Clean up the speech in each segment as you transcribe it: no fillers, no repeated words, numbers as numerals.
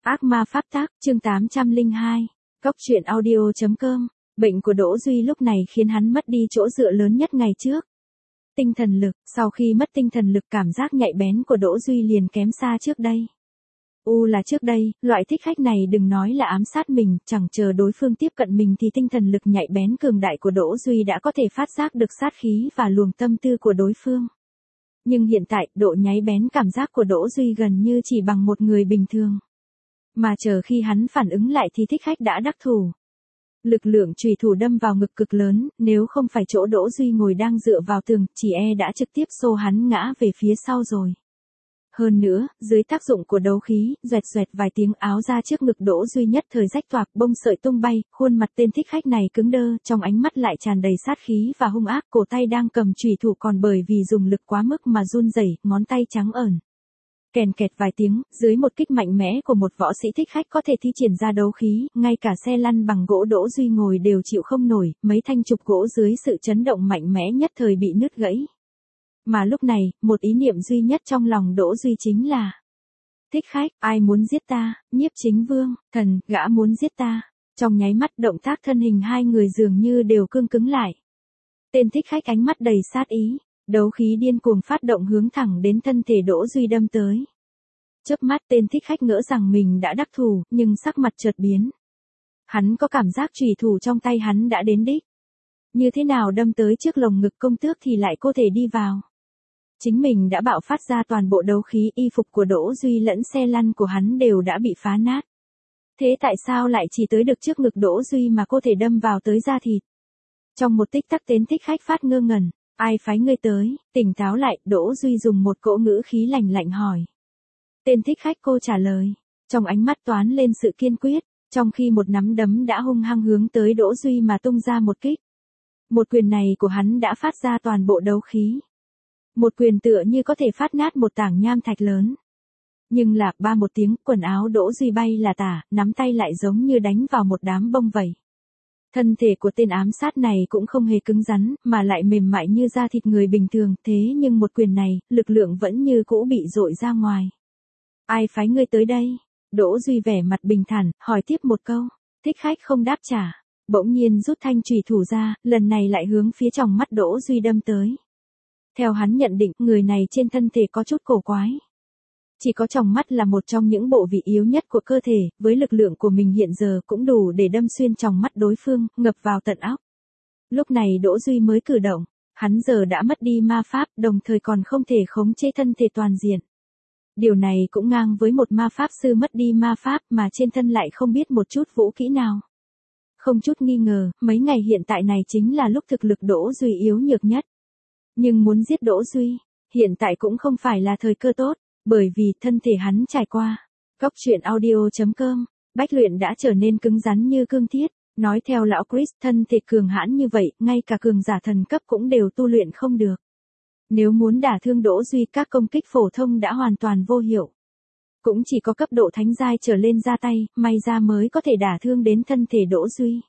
Ác ma pháp tác, chương 802. Cốc truyện audio.com. Bệnh của Đỗ Duy lúc này khiến hắn mất đi chỗ dựa lớn nhất ngày trước. Tinh thần lực, sau khi mất tinh thần lực cảm giác nhạy bén của Đỗ Duy liền kém xa trước đây. Là trước đây, loại thích khách này đừng nói là ám sát mình, chẳng chờ đối phương tiếp cận mình thì tinh thần lực nhạy bén cường đại của Đỗ Duy đã có thể phát giác được sát khí và luồng tâm tư của đối phương. Nhưng hiện tại, độ nháy bén cảm giác của Đỗ Duy gần như chỉ bằng một người bình thường. Mà chờ khi hắn phản ứng lại thì thích khách đã đắc thủ. Lực lượng chùy thủ đâm vào ngực cực lớn, nếu không phải chỗ Đỗ Duy ngồi đang dựa vào tường, chỉ đã trực tiếp xô hắn ngã về phía sau rồi. Hơn nữa, dưới tác dụng của đấu khí, xoẹt xoẹt vài tiếng áo ra trước ngực Đỗ Duy nhất thời rách toạc, bông sợi tung bay, khuôn mặt tên thích khách này cứng đơ, trong ánh mắt lại tràn đầy sát khí và hung ác, cổ tay đang cầm chùy thủ còn bởi vì dùng lực quá mức mà run rẩy, ngón tay trắng ẩn. Kèn kẹt vài tiếng, dưới một kích mạnh mẽ của một võ sĩ thích khách có thể thi triển ra đấu khí, ngay cả xe lăn bằng gỗ Đỗ Duy ngồi đều chịu không nổi, mấy thanh trục gỗ dưới sự chấn động mạnh mẽ nhất thời bị nứt gãy. Mà lúc này, một ý niệm duy nhất trong lòng Đỗ Duy chính là: thích khách, ai muốn giết ta? Nhiếp Chính Vương, thần, gã muốn giết ta. Trong nháy mắt động tác thân hình hai người dường như đều cương cứng lại. Tên thích khách ánh mắt đầy sát ý, đấu khí điên cuồng phát động hướng thẳng đến thân thể Đỗ Duy đâm tới. Chớp mắt tên thích khách ngỡ rằng mình đã đắc thủ, nhưng sắc mặt chợt biến. Hắn có cảm giác chùy thủ trong tay hắn đã đến đích. Như thế nào đâm tới trước lồng ngực công tước thì lại có thể đi vào. Chính mình đã bạo phát ra toàn bộ đấu khí, y phục của Đỗ Duy lẫn xe lăn của hắn đều đã bị phá nát. Thế tại sao lại chỉ tới được trước ngực Đỗ Duy mà có thể đâm vào tới da thịt? Trong một tích tắc tên thích khách phát ngơ ngẩn, ai phái ngươi tới? Tỉnh táo lại, Đỗ Duy dùng một cỗ ngữ khí lạnh lạnh hỏi. Tên thích khách cô trả lời, trong ánh mắt toán lên sự kiên quyết, trong khi một nắm đấm đã hung hăng hướng tới Đỗ Duy mà tung ra một kích. Một quyền này của hắn đã phát ra toàn bộ đấu khí. Một quyền tựa như có thể phát nát một tảng nham thạch lớn. Nhưng lạc ba một tiếng, quần áo Đỗ Duy bay là tả, nắm tay lại giống như đánh vào một đám bông vậy. Thân thể của tên ám sát này cũng không hề cứng rắn, mà lại mềm mại như da thịt người bình thường, thế nhưng một quyền này, lực lượng vẫn như cũ bị dội ra ngoài. Ai phái ngươi tới đây? Đỗ Duy vẻ mặt bình thản, hỏi tiếp một câu. Thích khách không đáp trả, bỗng nhiên rút thanh chùy thủ ra, lần này lại hướng phía tròng mắt Đỗ Duy đâm tới. Theo hắn nhận định, người này trên thân thể có chút cổ quái. Chỉ có tròng mắt là một trong những bộ vị yếu nhất của cơ thể, với lực lượng của mình hiện giờ cũng đủ để đâm xuyên tròng mắt đối phương, ngập vào tận óc. Lúc này Đỗ Duy mới cử động, hắn giờ đã mất đi ma pháp, đồng thời còn không thể khống chế thân thể toàn diện. Điều này cũng ngang với một ma pháp sư mất đi ma pháp mà trên thân lại không biết một chút vũ kỹ nào. Không chút nghi ngờ, mấy ngày hiện tại này chính là lúc thực lực Đỗ Duy yếu nhược nhất. Nhưng muốn giết Đỗ Duy, hiện tại cũng không phải là thời cơ tốt, bởi vì thân thể hắn trải qua. Cốc truyện audio.com, bách luyện đã trở nên cứng rắn như cương thiết, nói theo lão Chris, thân thể cường hãn như vậy, ngay cả cường giả thần cấp cũng đều tu luyện không được. Nếu muốn đả thương Đỗ Duy, các công kích phổ thông đã hoàn toàn vô hiệu. Cũng chỉ có cấp độ thánh giai trở lên ra tay, may ra mới có thể đả thương đến thân thể Đỗ Duy.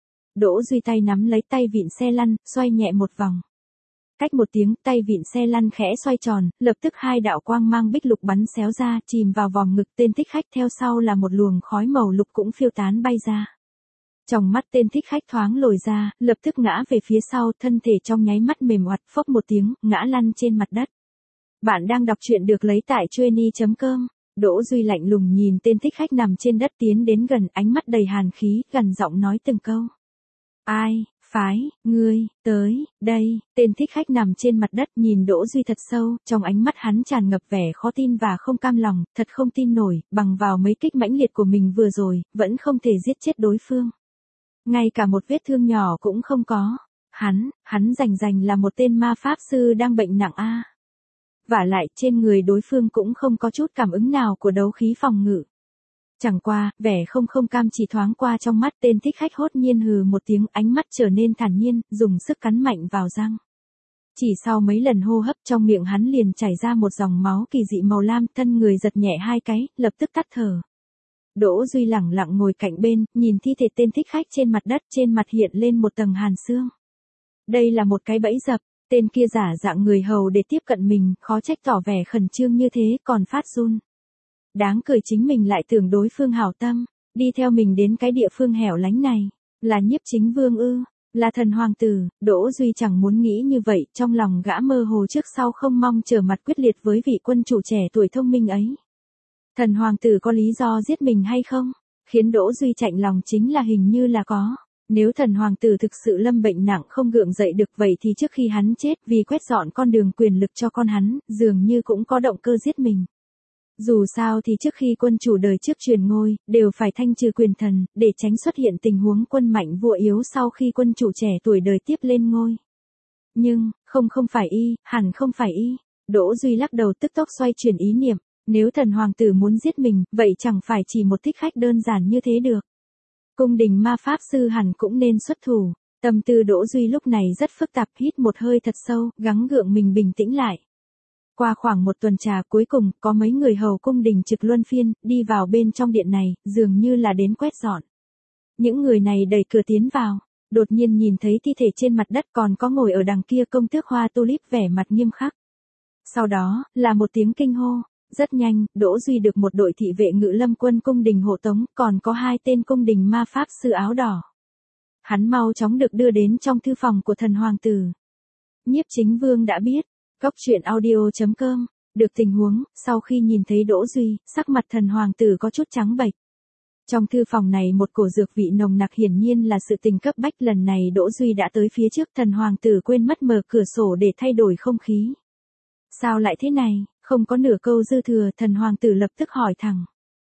Đỗ Duy tay nắm lấy tay vịn xe lăn, xoay nhẹ một vòng. Cách một tiếng, tay vịn xe lăn khẽ xoay tròn, lập tức hai đạo quang mang bích lục bắn xéo ra, chìm vào vòng ngực tên thích khách, theo sau là một luồng khói màu lục cũng phiêu tán bay ra. Trong mắt tên thích khách thoáng lồi ra, lập tức ngã về phía sau, thân thể trong nháy mắt mềm oặt, phốc một tiếng, ngã lăn trên mặt đất. Bạn đang đọc truyện được lấy tại trueni.com. Đỗ Duy lạnh lùng nhìn tên thích khách nằm trên đất tiến đến gần, ánh mắt đầy hàn khí, gần giọng nói từng câu. Ai phái ngươi tới đây? Tên thích khách nằm trên mặt đất nhìn Đỗ Duy thật sâu, trong ánh mắt hắn tràn ngập vẻ khó tin và không cam lòng, thật không tin nổi, bằng vào mấy kích mãnh liệt của mình vừa rồi, vẫn không thể giết chết đối phương. Ngay cả một vết thương nhỏ cũng không có. Hắn rành là một tên ma pháp sư đang bệnh nặng a. Vả lại trên người đối phương cũng không có chút cảm ứng nào của đấu khí phòng ngự. Chẳng qua, vẻ không cam chỉ thoáng qua trong mắt tên thích khách, hốt nhiên hừ một tiếng, ánh mắt trở nên thản nhiên, dùng sức cắn mạnh vào răng. Chỉ sau mấy lần hô hấp trong miệng hắn liền chảy ra một dòng máu kỳ dị màu lam, thân người giật nhẹ hai cái, lập tức tắt thở. Đỗ Duy lẳng lặng ngồi cạnh bên, nhìn thi thể tên thích khách trên mặt đất, trên mặt hiện lên một tầng hàn xương. Đây là một cái bẫy dập, tên kia giả dạng người hầu để tiếp cận mình, khó trách tỏ vẻ khẩn trương như thế, còn phát run. Đáng cười chính mình lại tưởng đối phương hảo tâm, đi theo mình đến cái địa phương hẻo lánh này, là Nhiếp Chính Vương ư, là thần hoàng tử. Đỗ Duy chẳng muốn nghĩ như vậy, trong lòng gã mơ hồ trước sau không mong trở mặt quyết liệt với vị quân chủ trẻ tuổi thông minh ấy. Thần hoàng tử có lý do giết mình hay không? Khiến Đỗ Duy chạnh lòng chính là hình như là có. Nếu thần hoàng tử thực sự lâm bệnh nặng không gượng dậy được vậy thì trước khi hắn chết vì quét dọn con đường quyền lực cho con hắn, dường như cũng có động cơ giết mình. Dù sao thì trước khi quân chủ đời trước truyền ngôi, đều phải thanh trừ quyền thần, để tránh xuất hiện tình huống quân mạnh vua yếu sau khi quân chủ trẻ tuổi đời tiếp lên ngôi. Nhưng, không phải y, hẳn không phải y. Đỗ Duy lắc đầu tức tốc xoay chuyển ý niệm, nếu thần hoàng tử muốn giết mình, vậy chẳng phải chỉ một thích khách đơn giản như thế được. Cung đình ma pháp sư hẳn cũng nên xuất thủ. Tâm tư Đỗ Duy lúc này rất phức tạp, hít một hơi thật sâu, gắng gượng mình bình tĩnh lại. Qua khoảng một tuần trà cuối cùng, có mấy người hầu cung đình trực luân phiên, đi vào bên trong điện này, dường như là đến quét dọn. Những người này đẩy cửa tiến vào, đột nhiên nhìn thấy thi thể trên mặt đất còn có ngồi ở đằng kia công tước Hoa Tulip vẻ mặt nghiêm khắc. Sau đó, là một tiếng kinh hô. Rất nhanh, Đỗ Duy được một đội thị vệ ngự lâm quân cung đình hộ tống, còn có 2 tên cung đình ma pháp sư áo đỏ. Hắn mau chóng được đưa đến trong thư phòng của thần hoàng tử. Nhiếp Chính Vương đã biết. Góc truyện audio.com. Được tình huống, sau khi nhìn thấy Đỗ Duy, sắc mặt thần hoàng tử có chút trắng bệch. Trong thư phòng này một cổ dược vị nồng nặc hiển nhiên là sự tình cấp bách, lần này Đỗ Duy đã tới phía trước, thần hoàng tử quên mất mở cửa sổ để thay đổi không khí. Sao lại thế này? Không có nửa câu dư thừa, thần hoàng tử lập tức hỏi thẳng.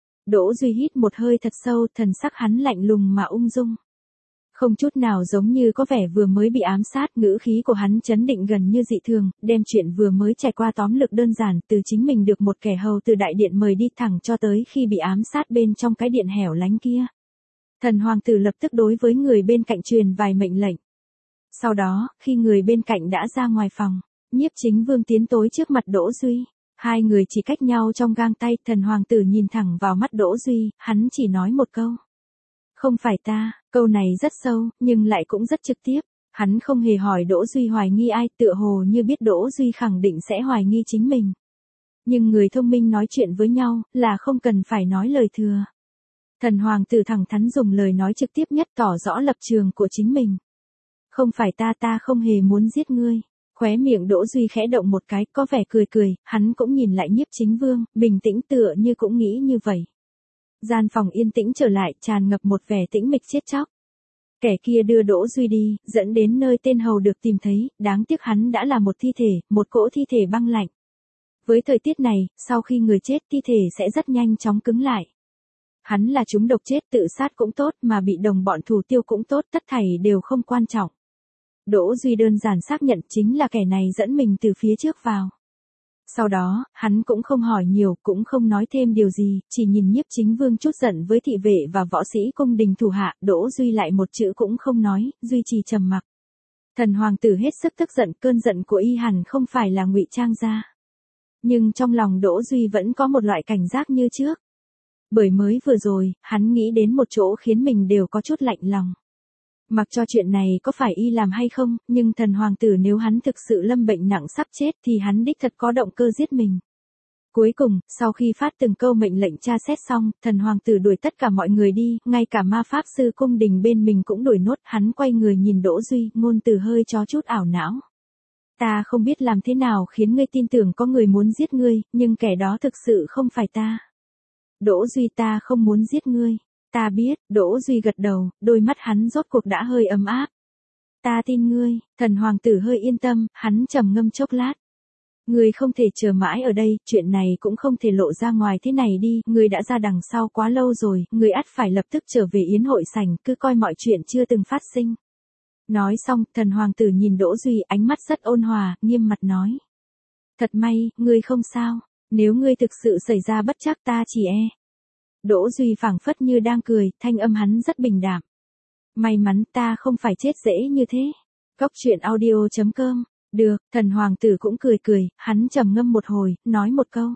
Đỗ Duy hít một hơi thật sâu, thần sắc hắn lạnh lùng mà ung dung. Không chút nào giống như có vẻ vừa mới bị ám sát, ngữ khí của hắn chấn định gần như dị thường, đem chuyện vừa mới trải qua tóm lược đơn giản, từ chính mình được một kẻ hầu từ đại điện mời đi thẳng cho tới khi bị ám sát bên trong cái điện hẻo lánh kia. Thần hoàng tử lập tức đối với người bên cạnh truyền vài mệnh lệnh. Sau đó, khi người bên cạnh đã ra ngoài phòng, Nhiếp Chính Vương tiến tới trước mặt Đỗ Duy. 2 người chỉ cách nhau trong gang tay, thần hoàng tử nhìn thẳng vào mắt Đỗ Duy, hắn chỉ nói một câu. Không phải ta, câu này rất sâu, nhưng lại cũng rất trực tiếp. Hắn không hề hỏi Đỗ Duy hoài nghi ai, tựa hồ như biết Đỗ Duy khẳng định sẽ hoài nghi chính mình. Nhưng người thông minh nói chuyện với nhau, là không cần phải nói lời thừa. Thần hoàng tử thẳng thắn dùng lời nói trực tiếp nhất tỏ rõ lập trường của chính mình. Không phải ta không hề muốn giết ngươi. Khóe miệng Đỗ Duy khẽ động một cái, có vẻ cười cười, hắn cũng nhìn lại Nhiếp Chính Vương, bình tĩnh tựa như cũng nghĩ như vậy. Gian phòng yên tĩnh trở lại, tràn ngập một vẻ tĩnh mịch chết chóc. Kẻ kia đưa Đỗ Duy đi, dẫn đến nơi tên hầu được tìm thấy, đáng tiếc hắn đã là một thi thể, một cỗ thi thể băng lạnh. Với thời tiết này, sau khi người chết thi thể sẽ rất nhanh chóng cứng lại. Hắn là trúng độc chết, tự sát cũng tốt, mà bị đồng bọn thủ tiêu cũng tốt, tất thảy đều không quan trọng. Đỗ Duy đơn giản xác nhận chính là kẻ này dẫn mình từ phía trước vào. Sau đó, hắn cũng không hỏi nhiều, cũng không nói thêm điều gì, chỉ nhìn Nhiếp Chính Vương chút giận với thị vệ và võ sĩ cung đình thủ hạ, Đỗ Duy lại một chữ cũng không nói, duy trì trầm mặc. Thần hoàng tử hết sức tức giận, cơn giận của y hẳn không phải là ngụy trang ra. Nhưng trong lòng Đỗ Duy vẫn có một loại cảnh giác như trước. Bởi mới vừa rồi, hắn nghĩ đến một chỗ khiến mình đều có chút lạnh lòng. Mặc cho chuyện này có phải y làm hay không, nhưng thần hoàng tử nếu hắn thực sự lâm bệnh nặng sắp chết thì hắn đích thật có động cơ giết mình. Cuối cùng, sau khi phát từng câu mệnh lệnh tra xét xong, thần hoàng tử đuổi tất cả mọi người đi, ngay cả ma pháp sư cung đình bên mình cũng đuổi nốt, hắn quay người nhìn Đỗ Duy, ngôn từ hơi có chút ảo não. Ta không biết làm thế nào khiến ngươi tin tưởng có người muốn giết ngươi, nhưng kẻ đó thực sự không phải ta. Đỗ Duy, ta không muốn giết ngươi. Ta biết, Đỗ Duy gật đầu, đôi mắt hắn rốt cuộc đã hơi ấm áp. Ta tin ngươi, thần hoàng tử hơi yên tâm, hắn trầm ngâm chốc lát. Ngươi không thể chờ mãi ở đây, chuyện này cũng không thể lộ ra ngoài thế này đi, ngươi đã ra đằng sau quá lâu rồi, ngươi ắt phải lập tức trở về yến hội sảnh, cứ coi mọi chuyện chưa từng phát sinh. Nói xong, thần hoàng tử nhìn Đỗ Duy, ánh mắt rất ôn hòa, nghiêm mặt nói. Thật may, ngươi không sao, nếu ngươi thực sự xảy ra bất trắc ta chỉ e. Đỗ Duy phảng phất như đang cười, thanh âm hắn rất bình đạm. May mắn ta không phải chết dễ như thế. Góc truyện audio.com. Được, thần hoàng tử cũng cười cười, hắn trầm ngâm một hồi, nói một câu.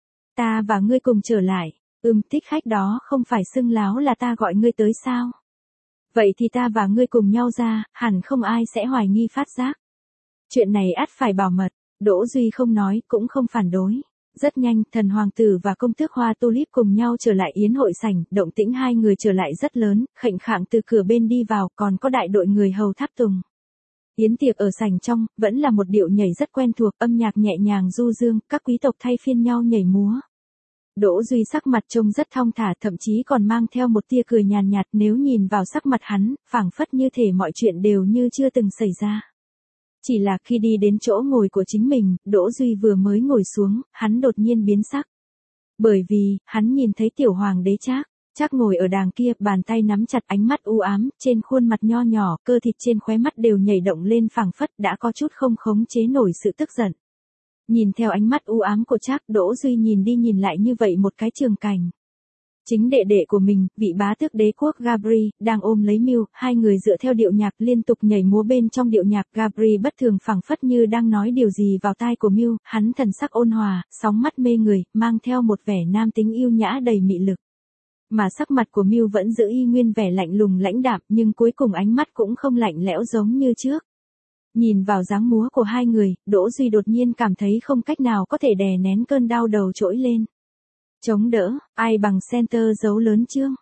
Ta và ngươi cùng trở lại, thích khách đó không phải xưng láo là ta gọi ngươi tới sao? Vậy thì ta và ngươi cùng nhau ra, hẳn không ai sẽ hoài nghi phát giác. Chuyện này ắt phải bảo mật, Đỗ Duy không nói, cũng không phản đối. Rất nhanh, thần hoàng tử và công tước Hoa Tulip cùng nhau trở lại yến hội sảnh, động tĩnh hai người trở lại rất lớn, khệnh khạng từ cửa bên đi vào, còn có đại đội người hầu tháp tùng. Yến tiệc ở sảnh trong, vẫn là một điệu nhảy rất quen thuộc, âm nhạc nhẹ nhàng du dương, các quý tộc thay phiên nhau nhảy múa. Đỗ Duy sắc mặt trông rất thong thả, thậm chí còn mang theo một tia cười nhàn nhạt, nếu nhìn vào sắc mặt hắn, phảng phất như thể mọi chuyện đều như chưa từng xảy ra. Chỉ là khi đi đến chỗ ngồi của chính mình, Đỗ Duy vừa mới ngồi xuống, hắn đột nhiên biến sắc. Bởi vì, hắn nhìn thấy tiểu hoàng đế Trác ngồi ở đàng kia, bàn tay nắm chặt, ánh mắt u ám, trên khuôn mặt nho nhỏ, cơ thịt trên khóe mắt đều nhảy động lên phảng phất đã có chút không khống chế nổi sự tức giận. Nhìn theo ánh mắt u ám của Trác, Đỗ Duy nhìn đi nhìn lại như vậy một cái trường cảnh. Chính đệ đệ của mình, vị bá tước đế quốc Gabri, đang ôm lấy Mew, hai người dựa theo điệu nhạc liên tục nhảy múa bên trong điệu nhạc. Gabri bất thường phảng phất như đang nói điều gì vào tai của Mew, hắn thần sắc ôn hòa, sóng mắt mê người, mang theo một vẻ nam tính yêu nhã đầy mị lực. Mà sắc mặt của Mew vẫn giữ y nguyên vẻ lạnh lùng lãnh đạm, nhưng cuối cùng ánh mắt cũng không lạnh lẽo giống như trước. Nhìn vào dáng múa của hai người, Đỗ Duy đột nhiên cảm thấy không cách nào có thể đè nén cơn đau đầu trỗi lên. Chống đỡ, ai bằng center dấu lớn chương,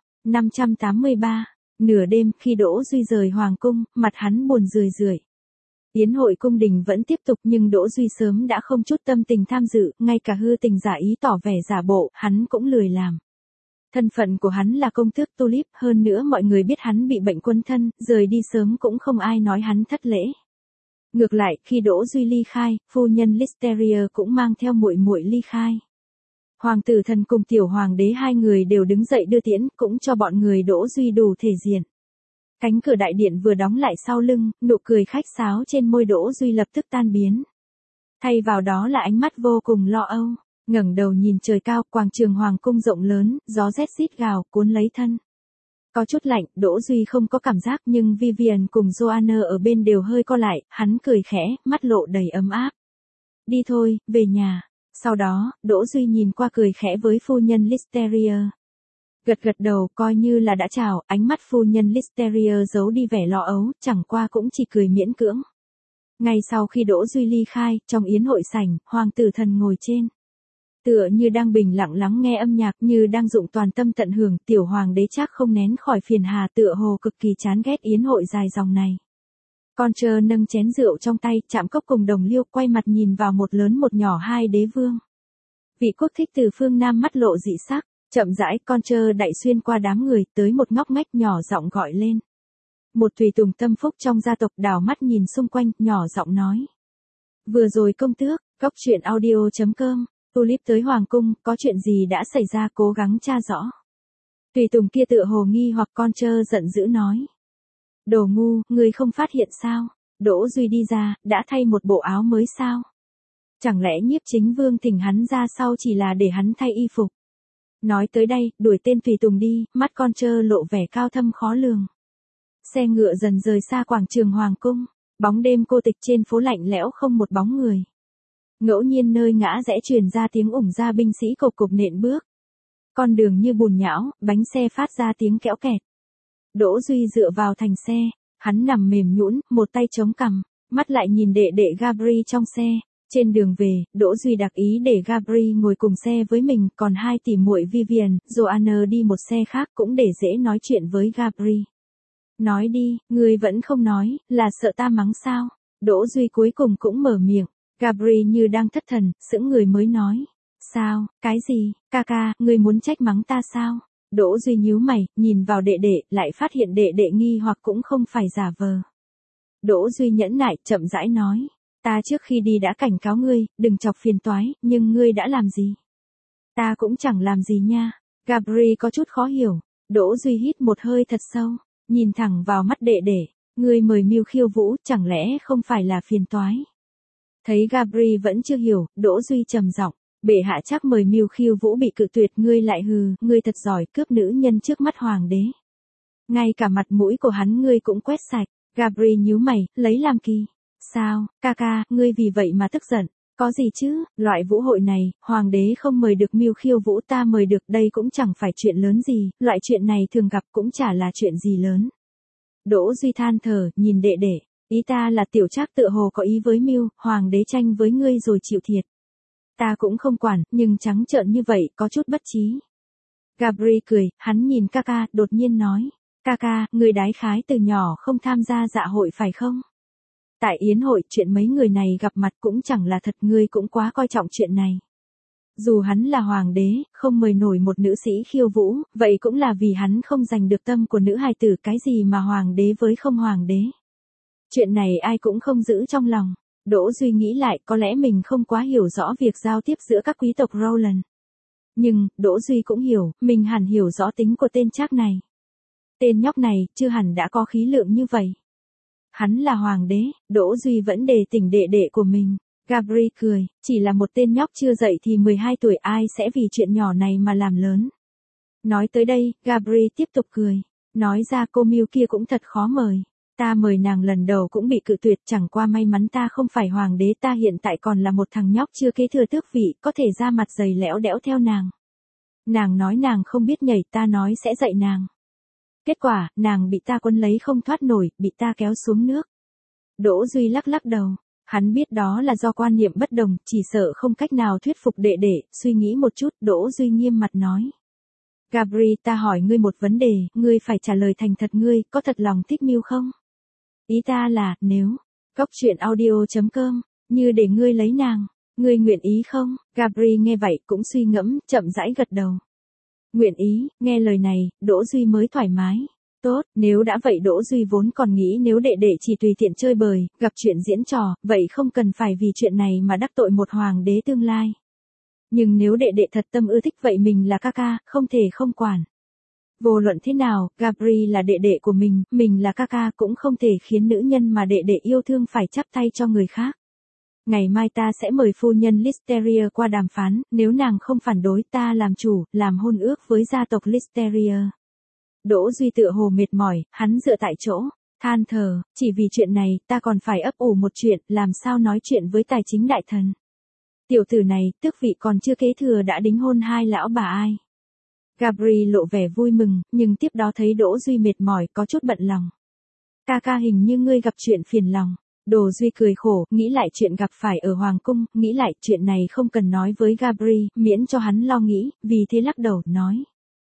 583. Nửa đêm, khi Đỗ Duy rời hoàng cung, mặt hắn buồn rười rượi. Yến hội cung đình vẫn tiếp tục nhưng Đỗ Duy sớm đã không chút tâm tình tham dự, ngay cả hư tình giả ý tỏ vẻ giả bộ, hắn cũng lười làm. Thân phận của hắn là công tước Tulip, hơn nữa mọi người biết hắn bị bệnh quân thân, rời đi sớm cũng không ai nói hắn thất lễ. Ngược lại, khi Đỗ Duy ly khai, phu nhân Listeria cũng mang theo muội muội ly khai. Hoàng tử thần cùng tiểu hoàng đế hai người đều đứng dậy đưa tiễn, cũng cho bọn người Đỗ Duy đủ thể diện. Cánh cửa đại điện vừa đóng lại sau lưng, nụ cười khách sáo trên môi Đỗ Duy lập tức tan biến. Thay vào đó là ánh mắt vô cùng lo âu, ngẩng đầu nhìn trời cao, quảng trường hoàng cung rộng lớn, gió rét rít gào, cuốn lấy thân. Có chút lạnh, Đỗ Duy không có cảm giác nhưng Vivian cùng Joanna ở bên đều hơi co lại, hắn cười khẽ, mắt lộ đầy ấm áp. Đi thôi, về nhà. Sau đó, Đỗ Duy nhìn qua cười khẽ với phu nhân Listeria. Gật gật đầu coi như là đã chào, ánh mắt phu nhân Listeria giấu đi vẻ lo âu, chẳng qua cũng chỉ cười miễn cưỡng. Ngay sau khi Đỗ Duy ly khai, trong yến hội sảnh, hoàng tử thần ngồi trên. Tựa như đang bình lặng lắng nghe âm nhạc, như đang dụng toàn tâm tận hưởng, tiểu hoàng đế Trác không nén khỏi phiền hà, tựa hồ cực kỳ chán ghét yến hội dài dòng này. Con trơ nâng chén rượu trong tay, chạm cốc cùng đồng liêu, quay mặt nhìn vào một lớn một nhỏ hai đế vương. Vị quốc thích từ phương Nam mắt lộ dị sắc, chậm rãi con trơ đại xuyên qua đám người, tới một ngóc ngách nhỏ giọng gọi lên. Một tùy tùng tâm phúc trong gia tộc đảo mắt nhìn xung quanh, nhỏ giọng nói. Vừa rồi công tước, góc truyện audio.com, Tulip tới hoàng cung, có chuyện gì đã xảy ra cố gắng tra rõ. Tùy tùng kia tựa hồ nghi hoặc con trơ giận dữ nói. Đồ ngu, ngươi không phát hiện sao? Đỗ Duy đi ra, đã thay một bộ áo mới sao? Chẳng lẽ nhiếp chính vương thỉnh hắn ra sau chỉ là để hắn thay y phục? Nói tới đây, đuổi tên tùy tùng đi, mắt con trơ lộ vẻ cao thâm khó lường. Xe ngựa dần rời xa quảng trường hoàng cung, bóng đêm cô tịch trên phố lạnh lẽo không một bóng người. Ngẫu nhiên nơi ngã rẽ truyền ra tiếng ủng ra binh sĩ cộc cộc nện bước. Con đường như bùn nhão, bánh xe phát ra tiếng kéo kẹt. Đỗ Duy dựa vào thành xe, hắn nằm mềm nhũn, một tay chống cằm, mắt lại nhìn đệ đệ Gabri trong xe. Trên đường về, Đỗ Duy đặc ý để Gabri ngồi cùng xe với mình, còn hai tỷ muội Vivian, Joanna đi một xe khác cũng để dễ nói chuyện với Gabri. Nói đi, ngươi vẫn không nói, là sợ ta mắng sao? Đỗ Duy cuối cùng cũng mở miệng. Gabri như đang thất thần, sững người mới nói. Sao, cái gì, ca, ngươi muốn trách mắng ta sao? Đỗ Duy nhíu mày, nhìn vào đệ đệ, lại phát hiện đệ đệ nghi hoặc cũng không phải giả vờ. Đỗ Duy nhẫn nại, chậm rãi nói. Ta trước khi đi đã cảnh cáo ngươi, đừng chọc phiền toái, nhưng ngươi đã làm gì? Ta cũng chẳng làm gì nha. Gabri có chút khó hiểu. Đỗ Duy hít một hơi thật sâu, nhìn thẳng vào mắt đệ đệ. Ngươi mời Mew khiêu vũ, chẳng lẽ không phải là phiền toái? Thấy Gabri vẫn chưa hiểu, Đỗ Duy trầm giọng. Bệ hạ chắc mời Mew khiêu vũ bị cự tuyệt, ngươi lại hừ, ngươi thật giỏi cướp nữ nhân trước mắt hoàng đế. Ngay cả mặt mũi của hắn ngươi cũng quét sạch. Gabri nhíu mày, lấy làm kỳ. Sao, ca, ngươi vì vậy mà tức giận? Có gì chứ, loại vũ hội này, hoàng đế không mời được Mew khiêu vũ ta mời được, đây cũng chẳng phải chuyện lớn gì, loại chuyện này thường gặp cũng chả là chuyện gì lớn. Đỗ Duy than thở, nhìn đệ đệ, ý ta là tiểu Trác tựa hồ có ý với Mew, hoàng đế tranh với ngươi rồi chịu thiệt. Ta cũng không quản, nhưng trắng trợn như vậy có chút bất trí. Gabri cười, hắn nhìn Kaka, đột nhiên nói. Kaka, người đái khái từ nhỏ không tham gia dạ hội phải không? Tại yến hội, chuyện mấy người này gặp mặt cũng chẳng là thật, ngươi cũng quá coi trọng chuyện này. Dù hắn là hoàng đế, không mời nổi một nữ sĩ khiêu vũ, vậy cũng là vì hắn không giành được tâm của nữ hài tử, cái gì mà hoàng đế với không hoàng đế. Chuyện này ai cũng không giữ trong lòng. Đỗ Duy nghĩ lại, có lẽ mình không quá hiểu rõ việc giao tiếp giữa các quý tộc Rowland. Nhưng, Đỗ Duy cũng hiểu, mình hẳn hiểu rõ tính của tên Trác này. Tên nhóc này, chưa hẳn đã có khí lượng như vậy. Hắn là hoàng đế, Đỗ Duy vẫn đề tỉnh đệ đệ của mình. Gabri cười, chỉ là một tên nhóc chưa dậy thì 12 tuổi, ai sẽ vì chuyện nhỏ này mà làm lớn. Nói tới đây, Gabri tiếp tục cười. Nói ra cô Miu kia cũng thật khó mời. Ta mời nàng lần đầu cũng bị cự tuyệt, chẳng qua may mắn ta không phải hoàng đế, ta hiện tại còn là một thằng nhóc chưa kế thừa tước vị, có thể ra mặt dày lẽo đẽo theo nàng. Nàng nói nàng không biết nhảy, ta nói sẽ dạy nàng. Kết quả, nàng bị ta quấn lấy không thoát nổi, bị ta kéo xuống nước. Đỗ Duy lắc lắc đầu. Hắn biết đó là do quan niệm bất đồng, chỉ sợ không cách nào thuyết phục đệ đệ, suy nghĩ một chút, Đỗ Duy nghiêm mặt nói. Gabri, ta hỏi ngươi một vấn đề, ngươi phải trả lời thành thật, ngươi có thật lòng thích Miu không? Ý ta là, nếu, Cốc truyện audio.com, như để ngươi lấy nàng, ngươi nguyện ý không? Gabri nghe vậy cũng suy ngẫm, chậm rãi gật đầu. Nguyện ý, nghe lời này, Đỗ Duy mới thoải mái. Tốt, nếu đã vậy Đỗ Duy vốn còn nghĩ nếu đệ đệ chỉ tùy tiện chơi bời, gặp chuyện diễn trò, vậy không cần phải vì chuyện này mà đắc tội một hoàng đế tương lai. Nhưng nếu đệ đệ thật tâm ưa thích vậy mình là Kaka, không thể không quản. Vô luận thế nào, Gabri là đệ đệ của mình là Kaka, cũng không thể khiến nữ nhân mà đệ đệ yêu thương phải chắp tay cho người khác. Ngày mai ta sẽ mời phu nhân Listeria qua đàm phán, nếu nàng không phản đối ta làm chủ, làm hôn ước với gia tộc Listeria. Đỗ Duy tựa hồ mệt mỏi, hắn dựa tại chỗ, than thở, chỉ vì chuyện này, ta còn phải ấp ủ một chuyện, làm sao nói chuyện với tài chính đại thần. Tiểu tử này, tước vị còn chưa kế thừa đã đính hôn hai lão bà ai. Gabri lộ vẻ vui mừng, nhưng tiếp đó thấy Đỗ Duy mệt mỏi, có chút bận lòng. Kaka, hình như ngươi gặp chuyện phiền lòng. Đồ Duy cười khổ, nghĩ lại chuyện gặp phải ở Hoàng Cung, nghĩ lại chuyện này không cần nói với Gabri, miễn cho hắn lo nghĩ, vì thế lắc đầu, nói.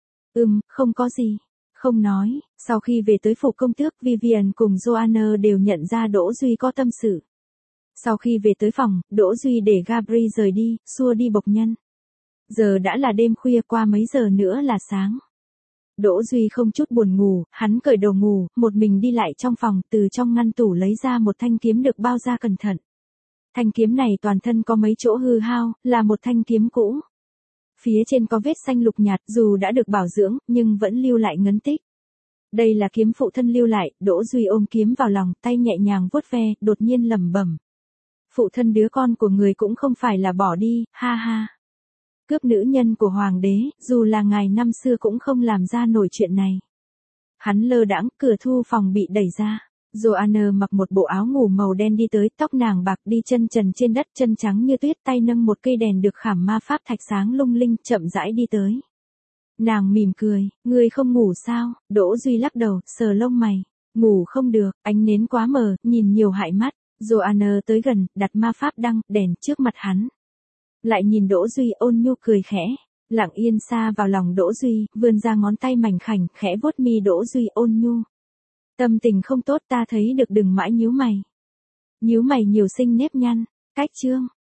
Không có gì. Không nói, sau khi về tới phủ công tước, Vivian cùng Joanna đều nhận ra Đỗ Duy có tâm sự. Sau khi về tới phòng, Đỗ Duy để Gabri rời đi, xua đi bộc nhân. Giờ đã là đêm khuya, qua mấy giờ nữa là sáng. Đỗ Duy không chút buồn ngủ, hắn cởi đồ ngủ, một mình đi lại trong phòng, từ trong ngăn tủ lấy ra một thanh kiếm được bao da cẩn thận. Thanh kiếm này toàn thân có mấy chỗ hư hao, là một thanh kiếm cũ. Phía trên có vết xanh lục nhạt, dù đã được bảo dưỡng, nhưng vẫn lưu lại ngấn tích. Đây là kiếm phụ thân lưu lại, Đỗ Duy ôm kiếm vào lòng, tay nhẹ nhàng vuốt ve, đột nhiên lẩm bẩm. Phụ thân đứa con của người cũng không phải là bỏ đi, ha ha. Cướp nữ nhân của hoàng đế, dù là ngài năm xưa cũng không làm ra nổi chuyện này. Hắn lơ đãng, cửa thu phòng bị đẩy ra. Joanna mặc một bộ áo ngủ màu đen đi tới, tóc nàng bạc, đi chân trần trên đất, chân trắng như tuyết, tay nâng một cây đèn được khảm ma pháp thạch sáng lung linh, chậm rãi đi tới. Nàng mỉm cười, ngươi không ngủ sao? Đỗ Duy lắc đầu, sờ lông mày. Ngủ không được, ánh nến quá mờ, nhìn nhiều hại mắt. Joanna tới gần, đặt ma pháp đăng, đèn trước mặt hắn. Lại nhìn Đỗ Duy, ôn nhu cười khẽ. Lặng yên xa vào lòng Đỗ Duy, vươn ra ngón tay mảnh khảnh, khẽ vuốt mi Đỗ Duy, ôn nhu. Tâm tình không tốt, ta thấy được, đừng mãi nhíu mày. Nhíu mày nhiều sinh nếp nhăn. Cách chương.